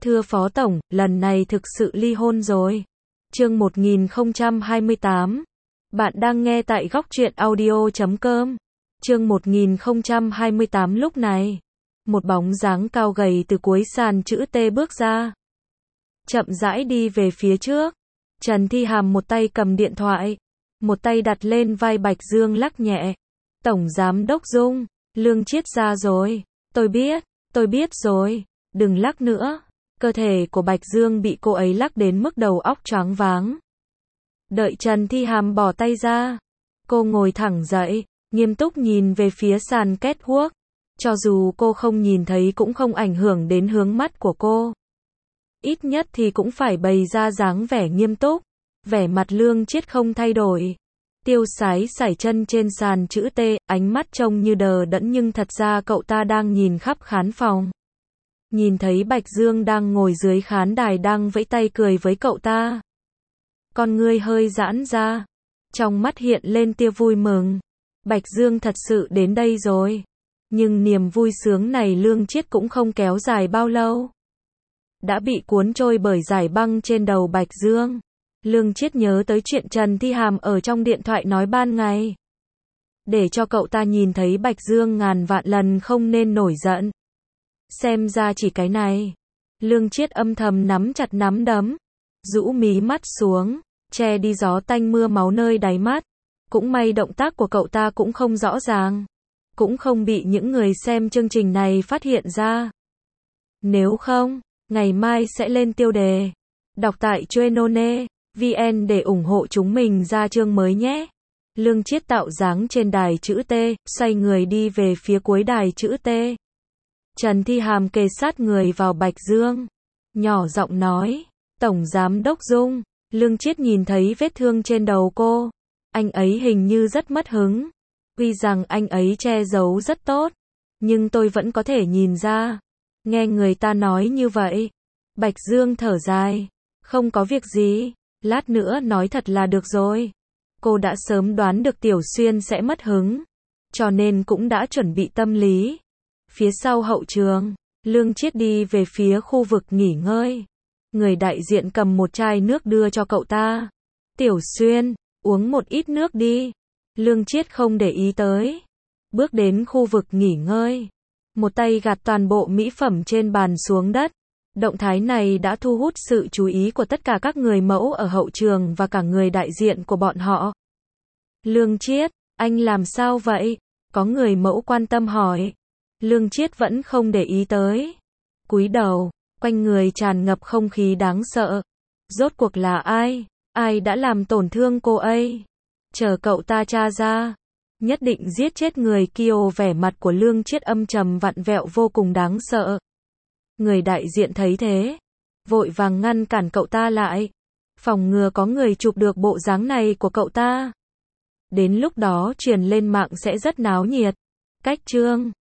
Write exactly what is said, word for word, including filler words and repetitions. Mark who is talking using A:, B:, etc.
A: Thưa Phó Tổng, lần này thực sự ly hôn rồi. Chương một nghìn không trăm hai mươi tám. Bạn đang nghe tại góc truyện audio chấm com. Chương một nghìn không trăm hai mươi tám. Lúc này, một bóng dáng cao gầy từ cuối sàn chữ T bước ra. Chậm rãi đi về phía trước. Trần Thi Hàm một tay cầm điện thoại, một tay đặt lên vai Bạch Dương lắc nhẹ. Tổng Giám đốc Dung, Lương Chiết ra rồi. Tôi biết, tôi biết rồi. Đừng lắc nữa. Cơ thể của Bạch Dương bị cô ấy lắc đến mức đầu óc choáng váng. Đợi Trần Thi Hàm bỏ tay ra, cô ngồi thẳng dậy, nghiêm túc nhìn về phía sàn catwalk. Cho dù cô không nhìn thấy cũng không ảnh hưởng đến hướng mắt của cô. Ít nhất thì cũng phải bày ra dáng vẻ nghiêm túc. Vẻ mặt Lương Chiết không thay đổi. Tiêu sái sải chân trên sàn chữ T, ánh mắt trông như đờ đẫn nhưng thật ra cậu ta đang nhìn khắp khán phòng. Nhìn thấy Bạch Dương đang ngồi dưới khán đài đang vẫy tay cười với cậu ta. Con ngươi hơi giãn ra, trong mắt hiện lên tia vui mừng. Bạch Dương thật sự đến đây rồi. Nhưng niềm vui sướng này Lương Chiết cũng không kéo dài bao lâu. Đã bị cuốn trôi bởi dải băng trên đầu Bạch Dương. Lương Chiết nhớ tới chuyện Trần Thi Hàm ở trong điện thoại nói ban ngày. Để cho cậu ta nhìn thấy Bạch Dương ngàn vạn lần không nên nổi giận. Xem ra chỉ cái này. Lương Chiết âm thầm nắm chặt nắm đấm, rũ mí mắt xuống, che đi gió tanh mưa máu nơi đáy mắt. Cũng may động tác của cậu ta cũng không rõ ràng, cũng không bị những người xem chương trình này phát hiện ra. Nếu không, ngày mai sẽ lên tiêu đề. Đọc tại Chuenone chấm vn để ủng hộ chúng mình ra chương mới nhé. Lương Chiết tạo dáng trên đài chữ T, xoay người đi về phía cuối đài chữ T. Trần Thi Hàm kề sát người vào Bạch Dương, nhỏ giọng nói, Tổng Giám đốc Dung. Lương Chiết nhìn thấy vết thương trên đầu cô. Anh ấy hình như rất mất hứng. Tuy rằng anh ấy che giấu rất tốt, nhưng tôi vẫn có thể nhìn ra. Nghe người ta nói như vậy. Bạch Dương thở dài, không có việc gì, lát nữa nói thật là được rồi. Cô đã sớm đoán được Tiểu Xuyên sẽ mất hứng, cho nên cũng đã chuẩn bị tâm lý. Phía sau hậu trường, Lương Chiết đi về phía khu vực nghỉ ngơi. Người đại diện cầm một chai nước đưa cho cậu ta. Tiểu Xuyên, uống một ít nước đi. Lương Chiết không để ý tới. Bước đến khu vực nghỉ ngơi. Một tay gạt toàn bộ mỹ phẩm trên bàn xuống đất. Động thái này đã thu hút sự chú ý của tất cả các người mẫu ở hậu trường và cả người đại diện của bọn họ. Lương Chiết, anh làm sao vậy? Có người mẫu quan tâm hỏi. Lương Chiết vẫn không để ý tới. Cúi đầu, quanh người tràn ngập không khí đáng sợ. Rốt cuộc là ai? Ai đã làm tổn thương cô ấy? Chờ cậu ta tra ra. Nhất định giết chết người kia. Vẻ mặt của Lương Chiết âm trầm vặn vẹo vô cùng đáng sợ. Người đại diện thấy thế, vội vàng ngăn cản cậu ta lại. Phòng ngừa có người chụp được bộ dáng này của cậu ta. Đến lúc đó truyền lên mạng sẽ rất náo nhiệt. Cách chương